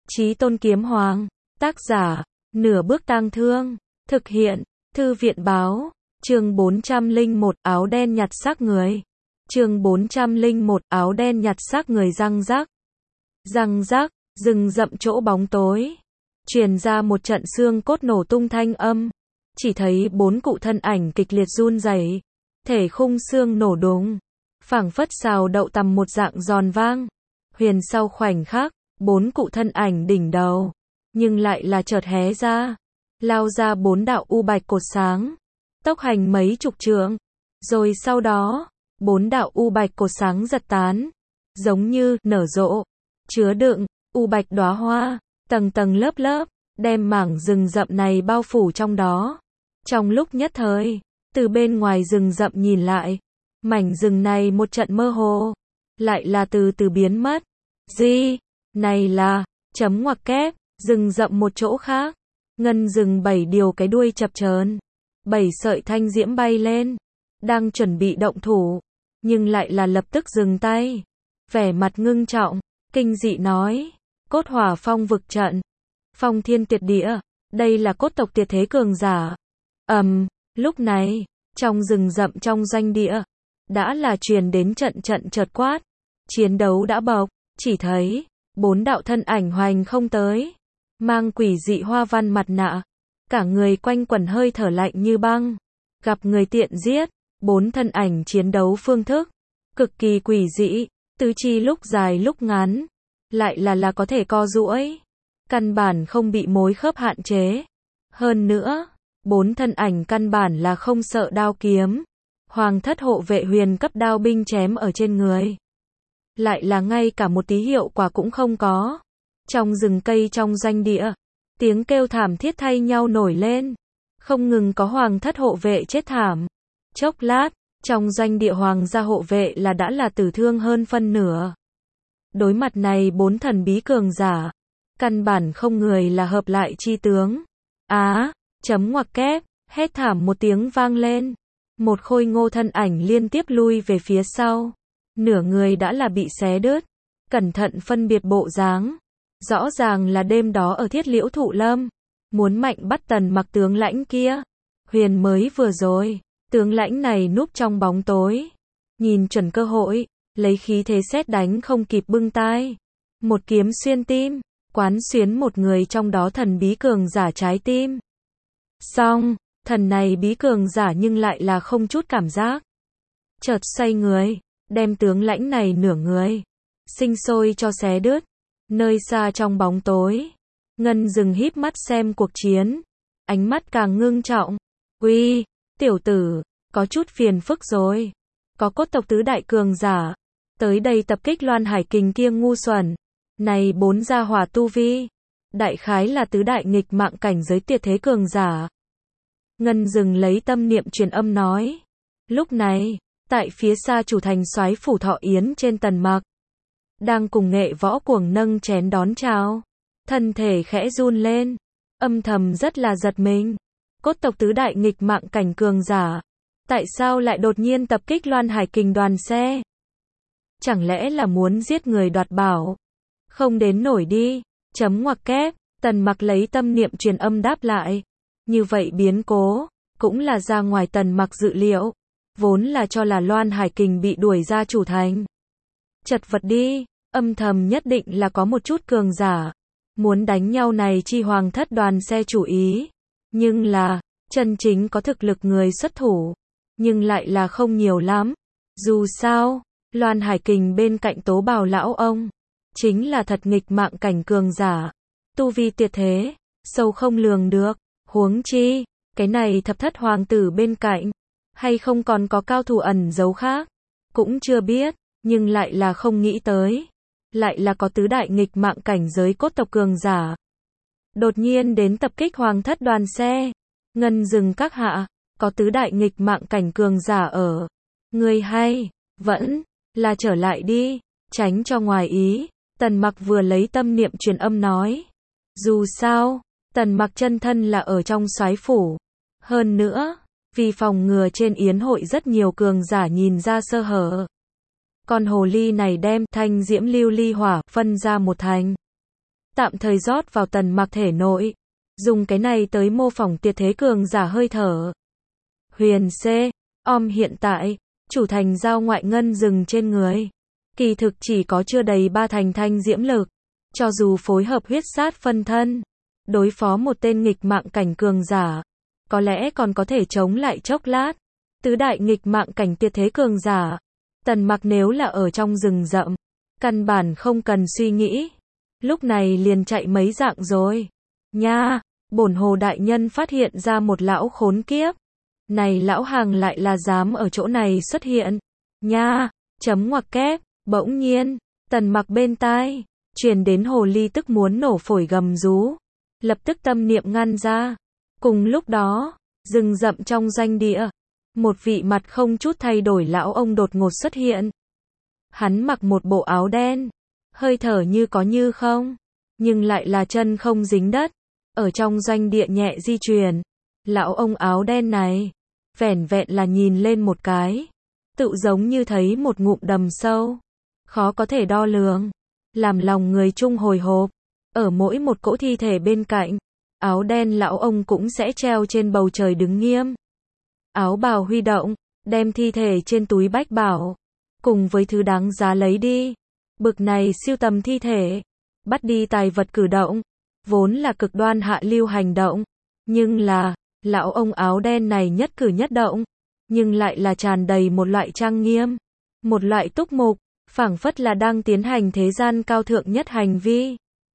Chí Tôn Kiếm Hoàng. Tác giả, Nửa Bước Tang Thương. Thực hiện, Thư viện Báo. Chương 401, áo đen nhặt xác người. Chương 401, áo đen nhặt xác người. Răng rắc. Răng rắc, rừng rậm chỗ bóng tối. Truyền ra một trận xương cốt nổ tung thanh âm. Chỉ thấy 4 cụ thân ảnh kịch liệt run rẩy, thể khung xương nổ đùng, phảng phất xào đậu tằm một dạng giòn vang. Huyền sau khoảnh khắc, 4 cụ thân ảnh đỉnh đầu, nhưng lại là chợt hé ra, lao ra 4 đạo u bạch cột sáng, tốc hành mấy chục trượng. Rồi sau đó, 4 đạo u bạch cột sáng giật tán, giống như nở rộ, chứa đựng u bạch đóa hoa, tầng tầng lớp lớp, đem mảng rừng rậm này bao phủ trong đó. Trong lúc nhất thời, từ bên ngoài rừng rậm nhìn lại, mảnh rừng này một trận mơ hồ, lại là từ từ biến mất. Gì? Này là, chấm ngoặc kép, rừng rậm một chỗ khác. Ngân rừng 7 điều cái đuôi chập chờn, 7 sợi thanh diễm bay lên, đang chuẩn bị động thủ, nhưng lại là lập tức dừng tay. Vẻ mặt ngưng trọng, kinh dị nói, cốt hỏa phong vực trận, phong thiên tuyệt địa, đây là cốt tộc tuyệt thế cường giả. Lúc này, trong rừng rậm trong doanh địa, đã là truyền đến trận trận chợt quát, chiến đấu đã bộc, chỉ thấy 4 đạo thân ảnh hoành không tới, mang quỷ dị hoa văn mặt nạ, cả người quanh quẩn hơi thở lạnh như băng, gặp người tiện giết. 4 thân ảnh chiến đấu phương thức cực kỳ quỷ dị, tứ chi lúc dài lúc ngắn, lại là có thể co duỗi, căn bản không bị mối khớp hạn chế. Hơn nữa, 4 thân ảnh căn bản là không sợ đao kiếm, hoàng thất hộ vệ huyền cấp đao binh chém ở trên người, lại là ngay cả một tí hiệu quả cũng không có. Trong rừng cây trong doanh địa, tiếng kêu thảm thiết thay nhau nổi lên, không ngừng có hoàng thất hộ vệ chết thảm. Chốc lát, trong doanh địa hoàng gia hộ vệ đã là tử thương hơn phân nửa. Đối mặt này 4 thần bí cường giả, căn bản không người là hợp lại chi tướng. Chấm ngoặc kép, hét thảm một tiếng vang lên. Một khôi ngô thân ảnh liên tiếp lui về phía sau. Nửa người đã là bị xé đứt. Cẩn thận phân biệt bộ dáng. Rõ ràng là đêm đó ở Thiết Liễu Thụ Lâm, muốn mạnh bắt Tần Mặc tướng lãnh kia. Huyền mới vừa rồi, tướng lãnh này núp trong bóng tối, nhìn chuẩn cơ hội, lấy khí thế sét đánh không kịp bưng tai. Một kiếm xuyên tim, quán xuyến một người trong đó thần bí cường giả trái tim. Xong, thần này bí cường giả nhưng lại là không chút cảm giác. Chợt xoay người, đem tướng lãnh này nửa người, sinh sôi cho xé đứt. Nơi xa trong bóng tối, Ngân dừng híp mắt xem cuộc chiến, ánh mắt càng ngưng trọng. Uy, tiểu tử, có chút phiền phức rồi. Có cốt tộc tứ đại cường giả tới đây tập kích Loan Hải Kình kia ngu xuẩn. Này 4 gia hỏa tu vi, đại khái là tứ đại nghịch mạng cảnh giới tuyệt thế cường giả. Ngân dừng lấy tâm niệm truyền âm nói. Lúc này, tại phía xa chủ thành soái phủ Thọ Yến trên Tần Mặc, đang cùng Nghệ Võ cuồng nâng chén đón chào, thân thể khẽ run lên, âm thầm rất là giật mình. Cốt tộc tứ đại nghịch mạng cảnh cường giả, tại sao lại đột nhiên tập kích Loan Hải Kình đoàn xe? Chẳng lẽ là muốn giết người đoạt bảo? Không đến nổi đi. Chấm ngoặc kép, Tần Mặc lấy tâm niệm truyền âm đáp lại. Như vậy biến cố, cũng là ra ngoài Tần Mặc dự liệu. Vốn là cho là Loan Hải Kình bị đuổi ra chủ thành. Chật vật đi, âm thầm nhất định là có một chút cường giả. Muốn đánh nhau này chi hoàng thất đoàn xe chủ ý. Nhưng là, chân chính có thực lực người xuất thủ. Nhưng lại là không nhiều lắm. Dù sao, Loan Hải Kình bên cạnh Tố Bào lão ông, chính là thật nghịch mạng cảnh cường giả. Tu vi tuyệt thế, sâu không lường được. Huống chi, cái này thập thất hoàng tử bên cạnh, hay không còn có cao thủ ẩn giấu khác, cũng chưa biết, nhưng lại là không nghĩ tới. Lại là có tứ đại nghịch mạng cảnh giới cốt tộc cường giả. Đột nhiên đến tập kích hoàng thất đoàn xe. Ngân dừng các hạ, có tứ đại nghịch mạng cảnh cường giả ở. Người hay, vẫn là trở lại đi, tránh cho ngoài ý. Tần Mặc vừa lấy tâm niệm truyền âm nói. Dù sao, Tần Mặc chân thân là ở trong soái phủ. Hơn nữa, vì phòng ngừa trên yến hội rất nhiều cường giả nhìn ra sơ hở. Con hồ ly này đem thanh diễm lưu ly hỏa phân ra một thành. tạm thời rót vào Tần Mặc thể nội, dùng cái này tới mô phỏng tuyệt thế cường giả hơi thở. Huyền C. Hiện tại, chủ thành giao ngoại ngân rừng trên người. Kỳ thực chỉ có chưa đầy 3 thành thanh diễm lực. Cho dù phối hợp huyết sát phân thân, đối phó một tên nghịch mạng cảnh cường giả, có lẽ còn có thể chống lại chốc lát. Tứ đại nghịch mạng cảnh tuyệt thế cường giả, Tần Mặc nếu là ở trong rừng rậm, căn bản không cần suy nghĩ. Lúc này liền chạy mấy dạng rồi. Nha, bổn hồ đại nhân phát hiện ra một lão khốn kiếp. Này lão hàng lại là dám ở chỗ này xuất hiện. Nha, chấm ngoặc kép, bỗng nhiên, Tần Mặc bên tai, truyền đến hồ ly tức muốn nổ phổi gầm rú. Lập tức tâm niệm ngăn ra. Cùng lúc đó, rừng rậm trong doanh địa, một vị mặt không chút thay đổi lão ông đột ngột xuất hiện. Hắn mặc một bộ áo đen, hơi thở như có như không, nhưng lại là chân không dính đất, ở trong doanh địa nhẹ di chuyển. Lão ông áo đen này, vẻn vẹn là nhìn lên một cái, tự giống như thấy một ngụm đầm sâu, khó có thể đo lường, làm lòng người chung hồi hộp. Ở mỗi một cỗ thi thể bên cạnh, áo đen lão ông cũng sẽ treo trên bầu trời đứng nghiêm. Áo bào huy động, đem thi thể trên túi bách bảo, cùng với thứ đáng giá lấy đi. Bực này siêu tầm thi thể, bắt đi tài vật cử động, vốn là cực đoan hạ lưu hành động. Nhưng là, lão ông áo đen này nhất cử nhất động, nhưng lại là tràn đầy một loại trang nghiêm, một loại túc mục, phảng phất là đang tiến hành thế gian cao thượng nhất hành vi.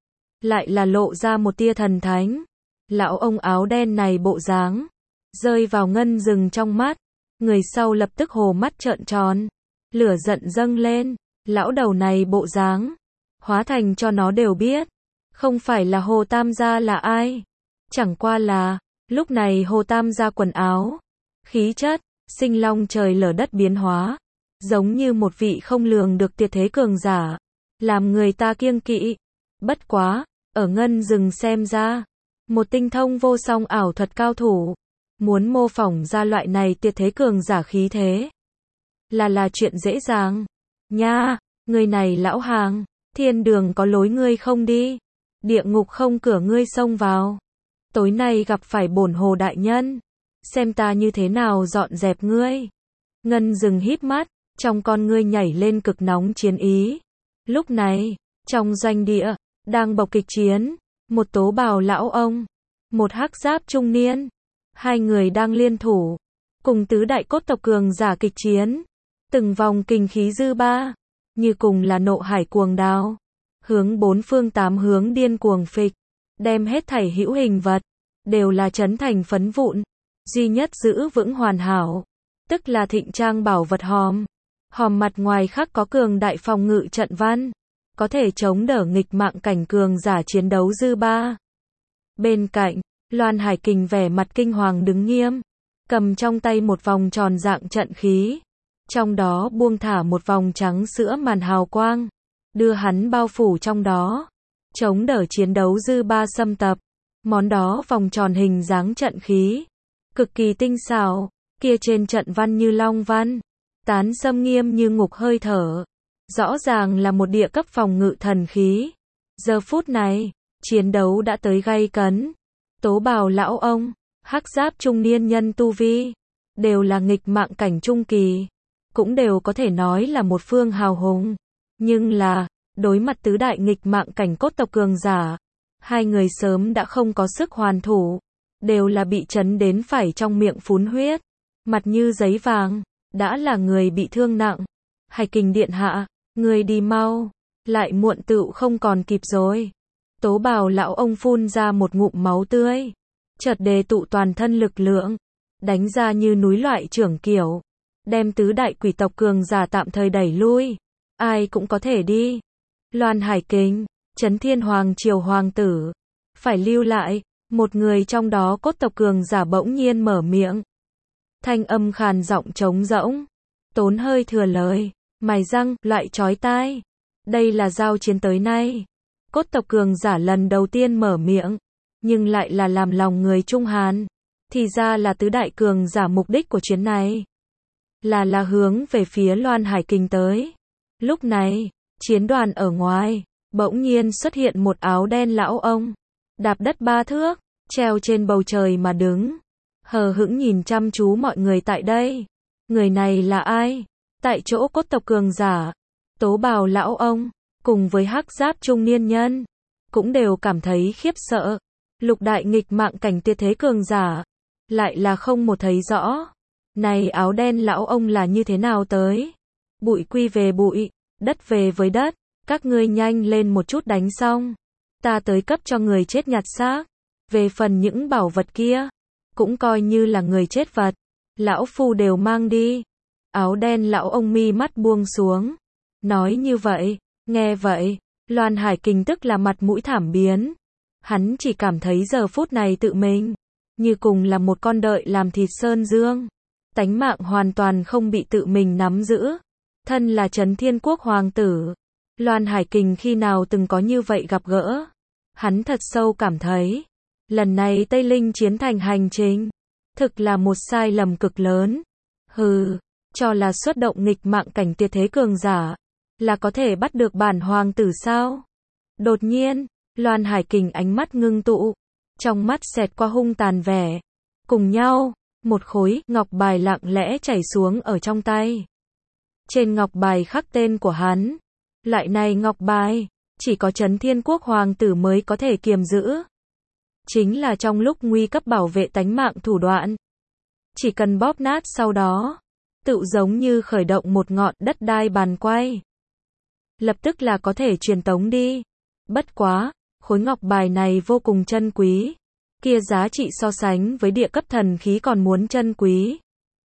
Lại là lộ ra một tia thần thánh. Lão ông áo đen này bộ dáng, rơi vào ngân rừng trong mắt, người sau lập tức hồ mắt trợn tròn, lửa giận dâng lên. Lão đầu này bộ dáng, hóa thành cho nó đều biết, không phải là Hồ Tam gia là ai. Chẳng qua là, lúc này Hồ Tam gia quần áo, khí chất, sinh long trời lở đất biến hóa, giống như một vị không lường được tuyệt thế cường giả, làm người ta kiêng kỵ. Bất quá, ở ngân rừng xem ra, một tinh thông vô song ảo thuật cao thủ, muốn mô phỏng ra loại này tuyệt thế cường giả khí thế, là chuyện dễ dàng. Nha, người này lão hàng, thiên đường có lối ngươi không đi, địa ngục không cửa ngươi xông vào. Tối nay gặp phải bổn hồ đại nhân, xem ta như thế nào dọn dẹp ngươi. Ngân rừng híp mắt, trong con ngươi nhảy lên cực nóng chiến ý. Lúc này, trong doanh địa, đang bộc kịch chiến, một tố bào lão ông, một hắc giáp trung niên, hai người đang liên thủ, cùng tứ đại cốt tộc cường giả kịch chiến. Từng vòng kình khí dư ba, như cùng là nộ hải cuồng đao, hướng bốn phương tám hướng điên cuồng phịch, đem hết thảy hữu hình vật, đều là chấn thành phấn vụn. Duy nhất giữ vững hoàn hảo, tức là thịnh trang bảo vật hòm. Hòm mặt ngoài khắc có cường đại phòng ngự trận văn, có thể chống đỡ nghịch mạng cảnh cường giả chiến đấu dư ba. Bên cạnh, Loan Hải Kình vẻ mặt kinh hoàng đứng nghiêm, cầm trong tay một vòng tròn dạng trận khí, trong đó buông thả một vòng trắng sữa màn hào quang, đưa hắn bao phủ trong đó, chống đỡ chiến đấu dư ba xâm tập. Món đó vòng tròn hình dáng trận khí, cực kỳ tinh xảo, kia trên trận văn như long văn, tán xâm nghiêm như ngục hơi thở, rõ ràng là một địa cấp phòng ngự thần khí. Giờ phút này, chiến đấu đã tới gay cấn. Tố bào lão ông, hắc giáp trung niên nhân tu vi, đều là nghịch mạng cảnh trung kỳ, cũng đều có thể nói là một phương hào hùng. Nhưng là, đối mặt tứ đại nghịch mạng cảnh cốt tộc cường giả, hai người sớm đã không có sức hoàn thủ, đều là bị chấn đến phải trong miệng phun huyết, mặt như giấy vàng, đã là người bị thương nặng. Hải Kình điện hạ, người đi mau, lại muộn tựu không còn kịp rồi. Tố bào lão ông phun ra một ngụm máu tươi, chợt đề tụ toàn thân lực lượng, đánh ra như núi loại trưởng kiểu, đem tứ đại quỷ tộc cường giả tạm thời đẩy lui. Ai cũng có thể đi. Loan Hải Kình, Chấn Thiên Hoàng triều hoàng tử, phải lưu lại. Một người trong đó cốt tộc cường giả bỗng nhiên mở miệng, thanh âm khàn giọng trống rỗng, tốn hơi thừa lời, mài răng, loại chói tai. Đây là giao chiến tới nay, cốt tộc cường giả lần đầu tiên mở miệng, nhưng lại là làm lòng người Trung Hàn. Thì ra là tứ đại cường giả mục đích của chuyến này, là hướng về phía Loan Hải Kình tới. Lúc này, chiến đoàn ở ngoài, bỗng nhiên xuất hiện một áo đen lão ông, đạp đất 3 thước, treo trên bầu trời mà đứng, hờ hững nhìn chăm chú mọi người tại đây. Người này là ai? Tại chỗ cốt tộc cường giả, tố bào lão ông, cùng với hắc giáp trung niên nhân, cũng đều cảm thấy khiếp sợ. Lục đại nghịch mạng cảnh tuyệt thế cường giả, lại là không một thấy rõ. Này áo đen lão ông là như thế nào tới? Bụi quy về bụi, đất về với đất, các ngươi nhanh lên một chút đánh xong. Ta tới cấp cho người chết nhặt xác. Về phần những bảo vật kia, cũng coi như là người chết vật. Lão phu đều mang đi. Áo đen lão ông mi mắt buông xuống. Nói như vậy, nghe vậy, Loan Hải Kình tức là mặt mũi thảm biến. Hắn chỉ cảm thấy giờ phút này tự mình, như cùng là một con đợi làm thịt sơn dương. Tánh mạng hoàn toàn không bị tự mình nắm giữ. Thân là Trấn Thiên Quốc hoàng tử, Loan Hải Kình khi nào từng có như vậy gặp gỡ. Hắn thật sâu cảm thấy, lần này Tây Linh chiến thành hành trình, thực là một sai lầm cực lớn. Hừ, cho là xuất động nghịch mạng cảnh tuyệt thế cường giả, là có thể bắt được bản hoàng tử sao? Đột nhiên, Loan Hải Kình ánh mắt ngưng tụ, trong mắt xẹt qua hung tàn vẻ. Cùng nhau, một khối ngọc bài lặng lẽ chảy xuống ở trong tay. Trên ngọc bài khắc tên của hắn. Loại này ngọc bài, chỉ có Trấn Thiên Quốc hoàng tử mới có thể kiềm giữ. Chính là trong lúc nguy cấp bảo vệ tánh mạng thủ đoạn. Chỉ cần bóp nát sau đó, tự giống như khởi động một ngọn đất đai bàn quay. Lập tức là có thể truyền tống đi. Bất quá, khối ngọc bài này vô cùng chân quý. Kia giá trị so sánh với địa cấp thần khí còn muốn chân quý.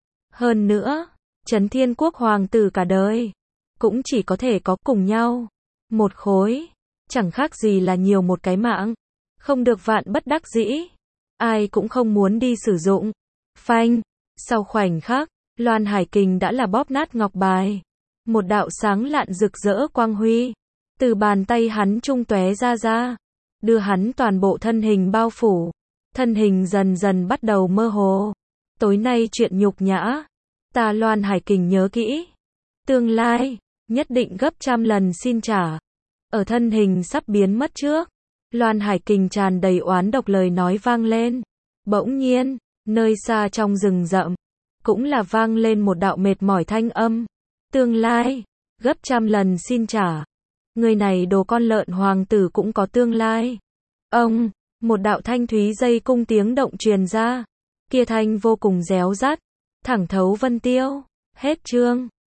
Hơn nữa, Trấn Thiên Quốc hoàng tử cả đời, cũng chỉ có thể có cùng nhau. Một khối, chẳng khác gì là nhiều một cái mạng. Không được vạn bất đắc dĩ. Ai cũng không muốn đi sử dụng. Phanh, sau khoảnh khắc, Loan Hải Kình đã là bóp nát ngọc bài. Một đạo sáng lạn rực rỡ quang huy, từ bàn tay hắn trung tóe ra, đưa hắn toàn bộ thân hình bao phủ. Thân hình dần dần bắt đầu mơ hồ. Tối nay chuyện nhục nhã, ta Loan Hải Kình nhớ kỹ. Tương lai, nhất định gấp trăm lần xin trả. Ở thân hình sắp biến mất trước, Loan Hải Kình tràn đầy oán độc lời nói vang lên. Bỗng nhiên, nơi xa trong rừng rậm, cũng là vang lên một đạo mệt mỏi thanh âm. Tương lai, gấp trăm lần xin trả. Người này đồ con lợn hoàng tử cũng có tương lai. Ông, một đạo thanh thúy dây cung tiếng động truyền ra. Kia thanh vô cùng réo rắt, thẳng thấu vân tiêu. Hết chương.